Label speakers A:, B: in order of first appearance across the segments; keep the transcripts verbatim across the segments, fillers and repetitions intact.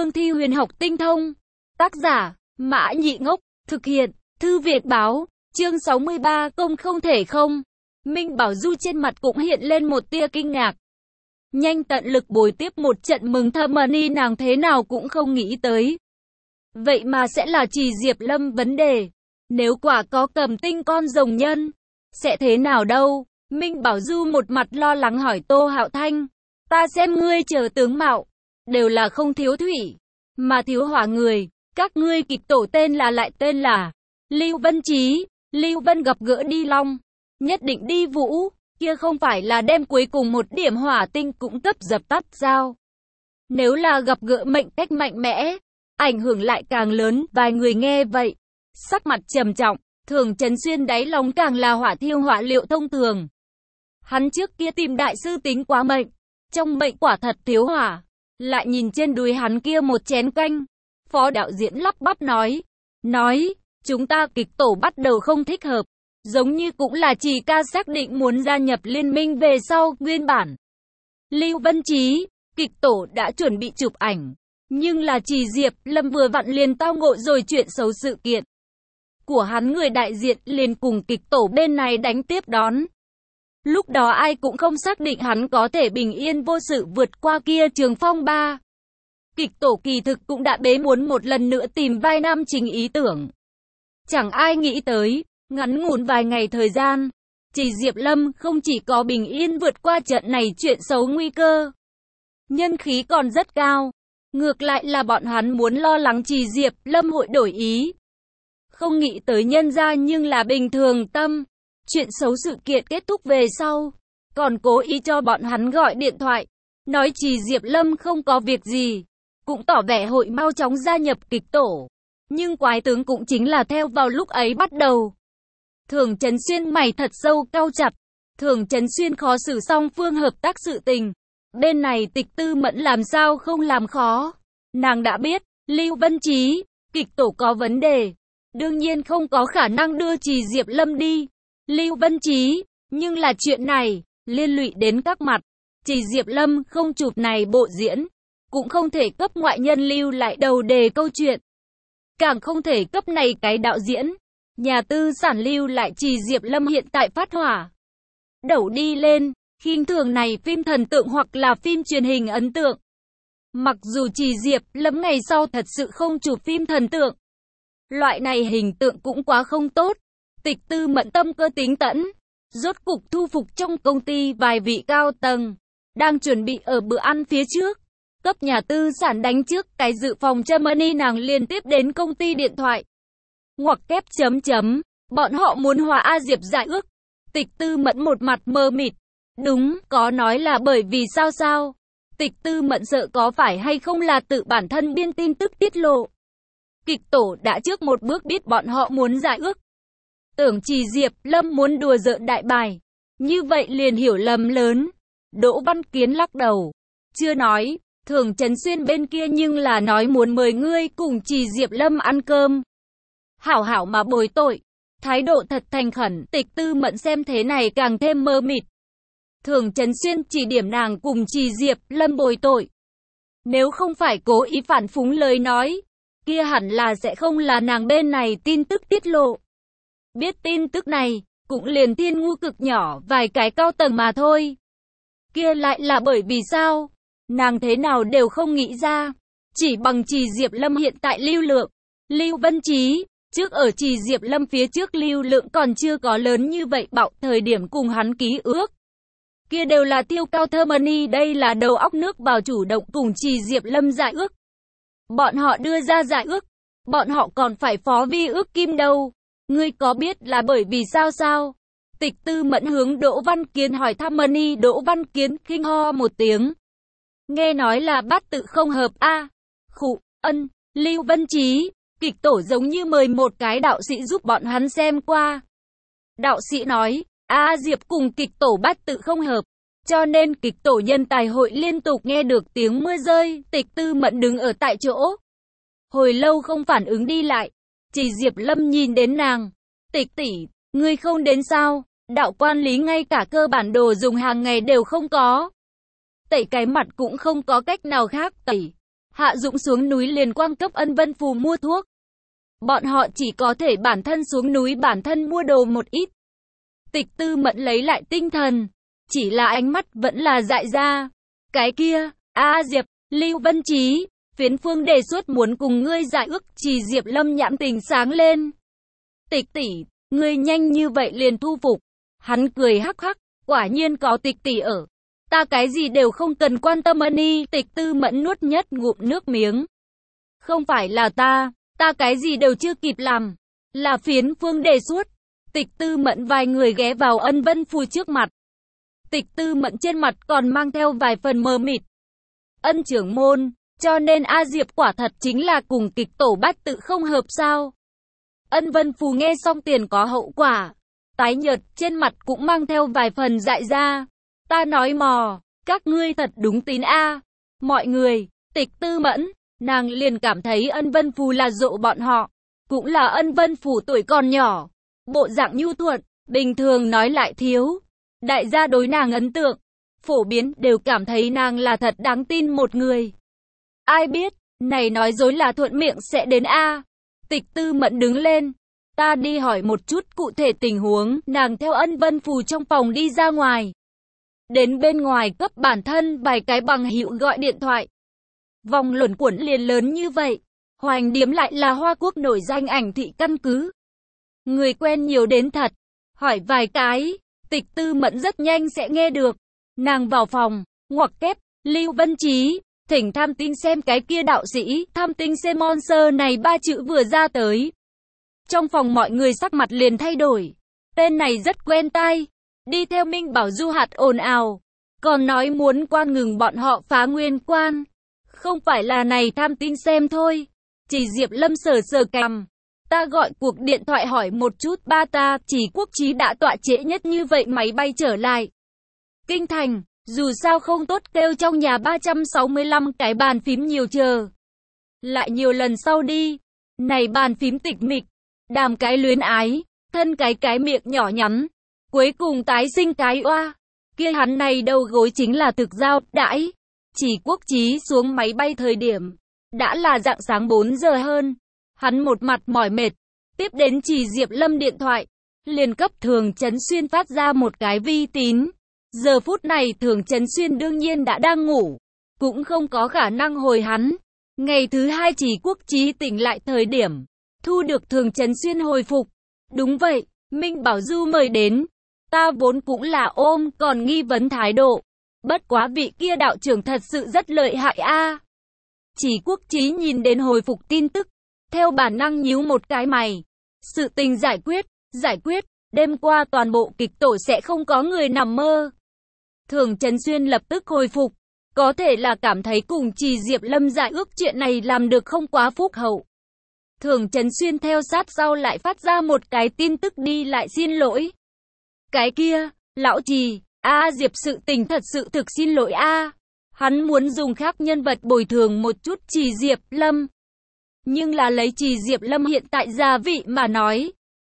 A: cương thi huyền học tinh thông. Tác giả, Mã Nhị Ngốc, thực hiện, Thư Việt Báo, chương sáu mươi ba, công không thể không. Minh Bảo Du trên mặt cũng hiện lên một tia kinh ngạc. Nhanh tận lực bồi tiếp một trận mừng Hermione nàng thế nào cũng không nghĩ tới. Vậy mà sẽ là Trì Diệp Lâm vấn đề. Nếu quả có cầm tinh con rồng nhân, sẽ thế nào đâu? Minh Bảo Du một mặt lo lắng hỏi Tô Hạo Thanh. Ta xem ngươi chờ tướng mạo, đều là không thiếu thủy, mà thiếu hỏa người. Các ngươi kịch tổ tên là lại tên là Lưu Vân Chí, Lưu Vân gặp gỡ đi Long, nhất định đi Vũ, kia không phải là đem cuối cùng một điểm hỏa tinh cũng cấp dập tắt sao? Nếu là gặp gỡ mệnh cách mạnh mẽ, ảnh hưởng lại càng lớn. Vài người nghe vậy, sắc mặt trầm trọng. Thường Trấn Xuyên đáy lòng càng là hỏa thiêu hỏa liệu thông thường. Hắn trước kia tìm đại sư tính quá mệnh, trong mệnh quả thật thiếu hỏa. Lại nhìn trên đùi hắn kia một chén canh, phó đạo diễn lắp bắp nói, nói, chúng ta kịch tổ bắt đầu không thích hợp, giống như cũng là Trì ca xác định muốn gia nhập liên minh về sau. Nguyên bản Lưu Vân Chí, kịch tổ đã chuẩn bị chụp ảnh, nhưng là Trì Diệp Lâm vừa vặn liền tao ngộ rồi chuyện xấu, sự kiện của hắn người đại diện liền cùng kịch tổ bên này đánh tiếp đón. Lúc đó ai cũng không xác định hắn có thể bình yên vô sự vượt qua kia trường phong ba. Kịch tổ kỳ thực cũng đã bế muốn một lần nữa tìm vai nam chính ý tưởng. Chẳng ai nghĩ tới, ngắn ngủn vài ngày thời gian, Trì Diệp Lâm không chỉ có bình yên vượt qua trận này chuyện xấu nguy cơ, nhân khí còn rất cao. Ngược lại là bọn hắn muốn lo lắng Trì Diệp Lâm hội đổi ý. Không nghĩ tới nhân ra nhưng là bình thường tâm. Chuyện xấu sự kiện kết thúc về sau, còn cố ý cho bọn hắn gọi điện thoại, nói Trì Diệp Lâm không có việc gì, cũng tỏ vẻ hội mau chóng gia nhập kịch tổ. Nhưng quái tướng cũng chính là theo vào lúc ấy bắt đầu. Thường Trấn Xuyên mày thật sâu cau chặt. Thường Trấn Xuyên khó xử song phương hợp tác sự tình. Bên này Tịch Tư Mẫn làm sao không làm khó. Nàng đã biết, Lưu Vân Chí, kịch tổ có vấn đề. Đương nhiên không có khả năng đưa Trì Diệp Lâm đi. Lưu Vân Chí, nhưng là chuyện này, liên lụy đến các mặt. Trì Diệp Lâm không chụp này bộ diễn, cũng không thể cấp ngoại nhân lưu lại đầu đề câu chuyện. Càng không thể cấp này cái đạo diễn, nhà tư sản lưu lại Trì Diệp Lâm hiện tại phát hỏa. Đẩu đi lên, khinh thường này phim thần tượng hoặc là phim truyền hình ấn tượng. Mặc dù Trì Diệp Lâm ngày sau thật sự không chụp phim thần tượng, loại này hình tượng cũng quá không tốt. Tịch Tư Mẫn tâm cơ tính tẫn, rốt cục thu phục trong công ty vài vị cao tầng, đang chuẩn bị ở bữa ăn phía trước, cấp nhà tư sản đánh trước cái dự phòng Germany. Nàng liên tiếp đến công ty điện thoại, ngoặc kép chấm chấm, bọn họ muốn hòa A Diệp giải ước. Tịch Tư Mẫn một mặt mơ mịt, đúng, có nói là bởi vì sao sao? Tịch Tư Mẫn sợ có phải hay không là tự bản thân biên tin tức tiết lộ. Kịch tổ đã trước một bước biết bọn họ muốn giải ước. Tưởng Trì Diệp Lâm muốn đùa giỡn đại bài, như vậy liền hiểu lầm lớn. Đỗ Văn Kiến lắc đầu, chưa nói, Thường Trấn Xuyên bên kia nhưng là nói muốn mời ngươi cùng Trì Diệp Lâm ăn cơm. Hảo hảo mà bồi tội, thái độ thật thành khẩn. Tịch Tư Mẫn xem thế này càng thêm mơ mịt. Thường Trấn Xuyên chỉ điểm nàng cùng Trì Diệp Lâm bồi tội. Nếu không phải cố ý phản phúng lời nói, kia hẳn là sẽ không là nàng bên này tin tức tiết lộ. Biết tin tức này, cũng liền Thiên Ngu cực nhỏ vài cái cao tầng mà thôi. Kia lại là bởi vì sao? Nàng thế nào đều không nghĩ ra. Chỉ bằng Trì Diệp Lâm hiện tại lưu lượng. Lưu Vân Chí, trước ở Trì Diệp Lâm phía trước lưu lượng còn chưa có lớn như vậy bạo thời điểm cùng hắn ký ước. Kia đều là tiêu cao Hermione, đây là đầu óc nước vào chủ động cùng Trì Diệp Lâm giải ước. Bọn họ đưa ra giải ước, bọn họ còn phải phó vi ước kim đâu. Ngươi có biết là bởi vì sao sao? Tịch Tư Mẫn hướng Đỗ Văn Kiến hỏi thăm. Mani Đỗ Văn Kiến khinh ho một tiếng. Nghe nói là bát tự không hợp a. À, khụ, ân, Lưu Vân Chí, kịch tổ giống như mời một cái đạo sĩ giúp bọn hắn xem qua. Đạo sĩ nói, A Diệp cùng kịch tổ bát tự không hợp, cho nên kịch tổ nhân tài hội liên tục nghe được tiếng mưa rơi. Tịch Tư Mẫn đứng ở tại chỗ, hồi lâu không phản ứng đi lại. Trì Diệp Lâm nhìn đến nàng, Tịch tỷ, ngươi không đến sao? Đạo quan lý ngay cả cơ bản đồ dùng hàng ngày đều không có. Tẩy cái mặt cũng không có cách nào khác tẩy. Hạ Dũng xuống núi liền quang cấp Ân Vân Phù mua thuốc. Bọn họ chỉ có thể bản thân xuống núi bản thân mua đồ một ít. Tịch Tư Mẫn lấy lại tinh thần, chỉ là ánh mắt vẫn là dại ra. Cái kia, A Diệp, Lưu Vân Trí, Phiến Phương đề xuất muốn cùng ngươi giải ước. Chỉ Diệp Lâm nhãn tình sáng lên. Tịch tỷ, ngươi nhanh như vậy liền thu phục. Hắn cười hắc hắc, quả nhiên có tịch tỷ ở. Ta cái gì đều không cần quan tâm ân y. Tịch Tư Mẫn nuốt nhất ngụm nước miếng. Không phải là ta, ta cái gì đều chưa kịp làm. Là Phiến Phương đề xuất. Tịch Tư Mẫn vài người ghé vào Ân Vân Phù trước mặt. Tịch Tư Mẫn trên mặt còn mang theo vài phần mờ mịt. Ân trưởng môn, cho nên A Diệp quả thật chính là cùng kịch tổ bát tự không hợp sao? Ân Vân Phù nghe xong tiền có hậu quả. Tái nhợt, trên mặt cũng mang theo vài phần dại ra. Ta nói mò, các ngươi thật đúng tín A. Mọi người, Tịch Tư Mẫn, nàng liền cảm thấy Ân Vân Phù là dỗ bọn họ. Cũng là Ân Vân Phù tuổi còn nhỏ. Bộ dạng nhu thuận, bình thường nói lại thiếu. Đại gia đối nàng ấn tượng, phổ biến đều cảm thấy nàng là thật đáng tin một người. Ai biết, này nói dối là thuận miệng sẽ đến A. Tịch Tư Mẫn đứng lên. Ta đi hỏi một chút cụ thể tình huống. Nàng theo Ân Vân Phù trong phòng đi ra ngoài. Đến bên ngoài cấp bản thân vài cái bằng hữu gọi điện thoại. Vòng luẩn quẩn liền lớn như vậy. Hoành Điếm lại là Hoa Quốc nổi danh ảnh thị căn cứ. Người quen nhiều đến thật. Hỏi vài cái, Tịch Tư Mẫn rất nhanh sẽ nghe được. Nàng vào phòng, ngoặc kép, Lưu Vân Trí, thỉnh tham tin xem cái kia đạo sĩ, tham tin xem monster này ba chữ vừa ra tới. Trong phòng mọi người sắc mặt liền thay đổi. Tên này rất quen tai. Đi theo Minh Bảo Du hạt ồn ào. Còn nói muốn quan ngừng bọn họ phá nguyên quan. Không phải là này tham tin xem thôi. Chỉ Diệp Lâm sờ sờ cằm. Ta gọi cuộc điện thoại hỏi một chút ba ta, Chỉ Quốc Chí đã tọa trễ nhất như vậy máy bay trở lại. Kinh thành, dù sao không tốt kêu trong nhà ba trăm sáu mươi lăm cái bàn phím nhiều chờ. Lại nhiều lần sau đi. Này bàn phím tịch mịch, đàm cái luyến ái, thân cái cái miệng nhỏ nhắn. Cuối cùng tái sinh cái oa. Kia hắn này đầu gối chính là thực giao, đãi. Chỉ Quốc Chí xuống máy bay thời điểm. Đã là rạng sáng bốn giờ hơn. Hắn một mặt mỏi mệt. Tiếp đến Chỉ Diệp Lâm điện thoại. Liền cấp Thường Chấn Xuyên phát ra một cái vi tín. Giờ phút này Thường Chấn Xuyên đương nhiên đã đang ngủ. Cũng không có khả năng hồi hắn. Ngày thứ hai Chỉ Quốc Chí tỉnh lại thời điểm. Thu được Thường Chấn Xuyên hồi phục. Đúng vậy, Minh Bảo Du mời đến. Ta vốn cũng là ôm còn nghi vấn thái độ. Bất quá vị kia đạo trưởng thật sự rất lợi hại a. Chỉ Quốc Chí nhìn đến hồi phục tin tức. Theo bản năng nhíu một cái mày. Sự tình giải quyết, giải quyết. Đêm qua toàn bộ kịch tổ sẽ không có người nằm mơ. Thường Chấn Xuyên lập tức hồi phục. Có thể là cảm thấy cùng Chỉ Diệp Lâm giải ước chuyện này làm được không quá phúc hậu. Thường Chấn Xuyên theo sát sau lại phát ra một cái tin tức đi lại xin lỗi. Cái kia, lão Trì, A Diệp sự tình thật sự thực xin lỗi A. Hắn muốn dùng khác nhân vật bồi thường một chút Chỉ Diệp Lâm. Nhưng là lấy Chỉ Diệp Lâm hiện tại gia vị mà nói.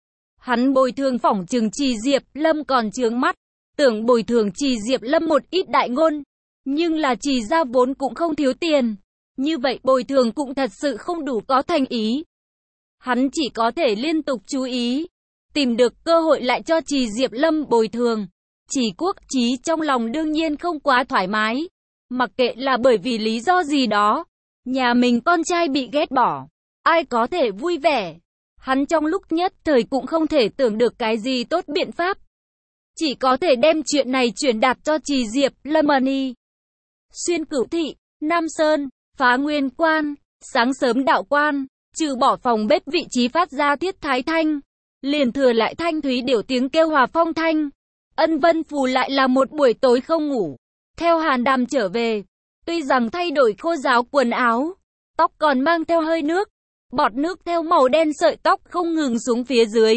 A: Hắn bồi thường phỏng chừng Chỉ Diệp Lâm còn chướng mắt. Tưởng bồi thường Chỉ Diệp Lâm một ít đại ngôn. Nhưng là Chỉ gia vốn cũng không thiếu tiền. Như vậy bồi thường cũng thật sự không đủ có thành ý. Hắn chỉ có thể liên tục chú ý. Tìm được cơ hội lại cho Chỉ Diệp Lâm bồi thường. Chỉ Quốc Chí trong lòng đương nhiên không quá thoải mái. Mặc kệ là bởi vì lý do gì đó. Nhà mình con trai bị ghét bỏ. Ai có thể vui vẻ. Hắn trong lúc nhất thời cũng không thể tưởng được cái gì tốt biện pháp. Chỉ có thể đem chuyện này chuyển đạt cho Chỉ Diệp Lâm Money. Xuyên Cửu Thị, Nam Sơn, phá nguyên quan, sáng sớm đạo quan. Trừ bỏ phòng bếp vị trí phát ra thiết thái thanh. Liền thừa lại thanh thúy điểu tiếng kêu hòa phong thanh. Ân Vân Phù lại là một buổi tối không ngủ. Theo Hàn Đàm trở về. Tuy rằng thay đổi khô ráo quần áo. Tóc còn mang theo hơi nước. Bọt nước theo màu đen sợi tóc không ngừng xuống phía dưới.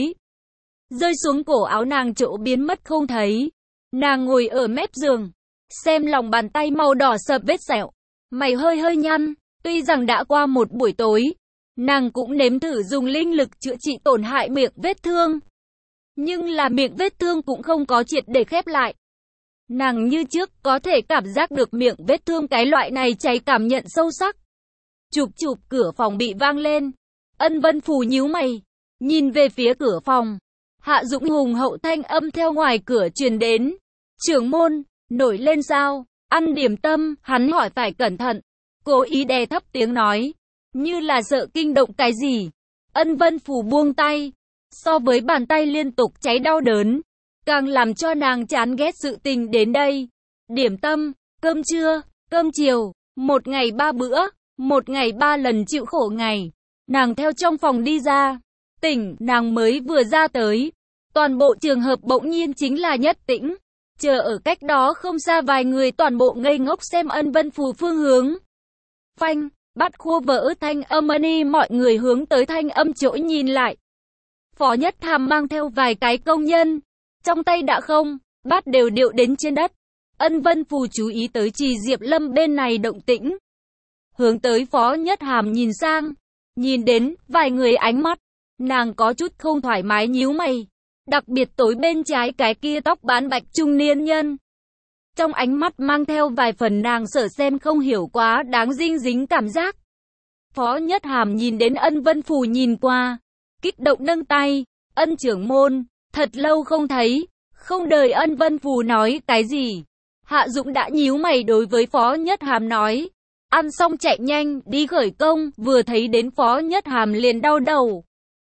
A: Rơi xuống cổ áo nàng chỗ biến mất không thấy. Nàng ngồi ở mép giường. Xem lòng bàn tay màu đỏ sợp vết sẹo. Mày hơi hơi nhăn. Tuy rằng đã qua một buổi tối. Nàng cũng nếm thử dùng linh lực chữa trị tổn hại miệng vết thương. Nhưng là miệng vết thương cũng không có triệt để khép lại. Nàng như trước có thể cảm giác được miệng vết thương cái loại này cháy cảm nhận sâu sắc. Chụp chụp cửa phòng bị vang lên. Ân Vân Phù nhíu mày, nhìn về phía cửa phòng. Hạ Dũng hùng hậu thanh âm theo ngoài cửa truyền đến. Trưởng môn, nổi lên sao? Ăn điểm tâm, hắn hỏi phải cẩn thận. Cố ý đè thấp tiếng nói, như là sợ kinh động cái gì. Ân Vân Phù buông tay. So với bàn tay liên tục cháy đau đớn, càng làm cho nàng chán ghét sự tình đến đây. Điểm tâm, cơm trưa, cơm chiều, một ngày ba bữa, một ngày ba lần chịu khổ ngày. Nàng theo trong phòng đi ra. Tỉnh, nàng mới vừa ra tới. Toàn bộ trường hợp bỗng nhiên chính là nhất tĩnh. Chờ ở cách đó không xa vài người toàn bộ ngây ngốc xem Ân Vân Phù phương hướng. Phanh, bắt khua vỡ thanh âm ni, mọi người hướng tới thanh âm chỗ nhìn lại. Phó Nhất Hàm mang theo vài cái công nhân. Trong tay đã không, bát đều điệu đến trên đất. Ân Vân Phù chú ý tới Trì Diệp Lâm bên này động tĩnh. Hướng tới Phó Nhất Hàm nhìn sang. Nhìn đến vài người ánh mắt. Nàng có chút không thoải mái nhíu mày. Đặc biệt tối bên trái cái kia tóc bán bạch trung niên nhân. Trong ánh mắt mang theo vài phần nàng sợ xem không hiểu quá đáng dinh dính cảm giác. Phó Nhất Hàm nhìn đến Ân Vân Phù nhìn qua. Kích động nâng tay. Ân trưởng môn, thật lâu không thấy. Không đợi Ân Vân Phù nói cái gì. Hạ Dũng đã nhíu mày đối với Phó Nhất Hàm nói. Ăn xong chạy nhanh, đi khởi công, vừa thấy đến Phó Nhất Hàm liền đau đầu.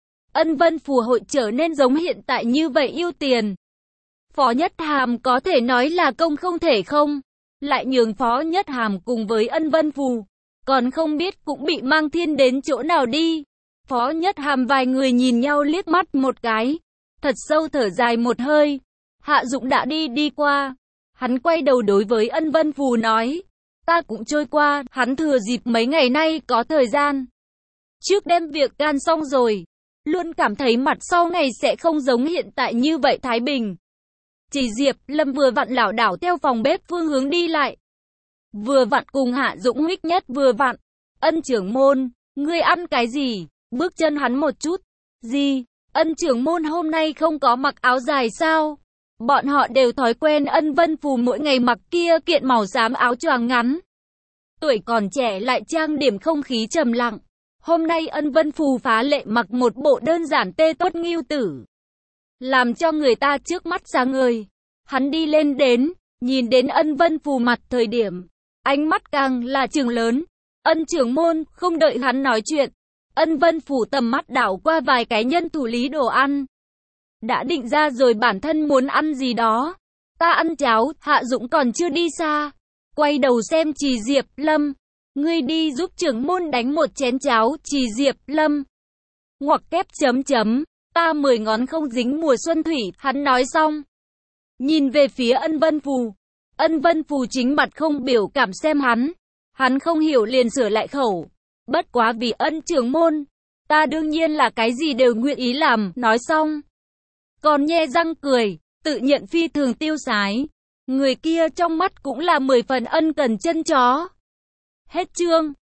A: Ân Vân Phù hội trở nên giống hiện tại như vậy yêu tiền. Phó Nhất Hàm có thể nói là công không thể không. Lại nhường Phó Nhất Hàm cùng với Ân Vân Phù. Còn không biết cũng bị mang thiên đến chỗ nào đi. Phó Nhất Hàm vài người nhìn nhau liếc mắt một cái. Thật sâu thở dài một hơi. Hạ Dũng đã đi đi qua. Hắn quay đầu đối với Ân Vân Phù nói. Ta cũng trôi qua, hắn thừa dịp mấy ngày nay có thời gian. Trước đem việc gan xong rồi. Luôn cảm thấy mặt sau ngày sẽ không giống hiện tại như vậy thái bình. Chỉ Diệp Lâm vừa vặn lảo đảo theo phòng bếp phương hướng đi lại. Vừa vặn cùng Hạ Dũng huých nhất vừa vặn. Ân trưởng môn, ngươi ăn cái gì? Bước chân hắn một chút. Gì? Ân trưởng môn hôm nay không có mặc áo dài sao? Bọn họ đều thói quen Ân Vân Phù mỗi ngày mặc kia kiện màu xám áo choàng ngắn. Tuổi còn trẻ lại trang điểm không khí trầm lặng. Hôm nay Ân Vân Phù phá lệ mặc một bộ đơn giản tê tốt nghiêu tử. Làm cho người ta trước mắt sáng ngời. Hắn đi lên đến, nhìn đến Ân Vân Phù mặt thời điểm. Ánh mắt càng là trừng lớn. Ân trưởng môn, không đợi hắn nói chuyện. Ân Vân Phù tầm mắt đảo qua vài cái nhân thủ lý đồ ăn. Đã định ra rồi bản thân muốn ăn gì đó. Ta ăn cháo, Hạ Dũng còn chưa đi xa. Quay đầu xem Trì Diệp Lâm. Ngươi đi giúp trưởng môn đánh một chén cháo, Trì Diệp Lâm. Ngoặc kép chấm chấm. Ta mười ngón không dính mùa xuân thủy, hắn nói xong. Nhìn về phía Ân Vân Phù. Ân Vân Phù chính mặt không biểu cảm xem hắn. Hắn không hiểu liền sửa lại khẩu. Bất quá vì Ân trưởng môn. Ta đương nhiên là cái gì đều nguyện ý làm, nói xong. Còn nhe răng cười, tự nhận phi thường tiêu sái. Người kia trong mắt cũng là mười phần ân cần chân chó. Hết chương.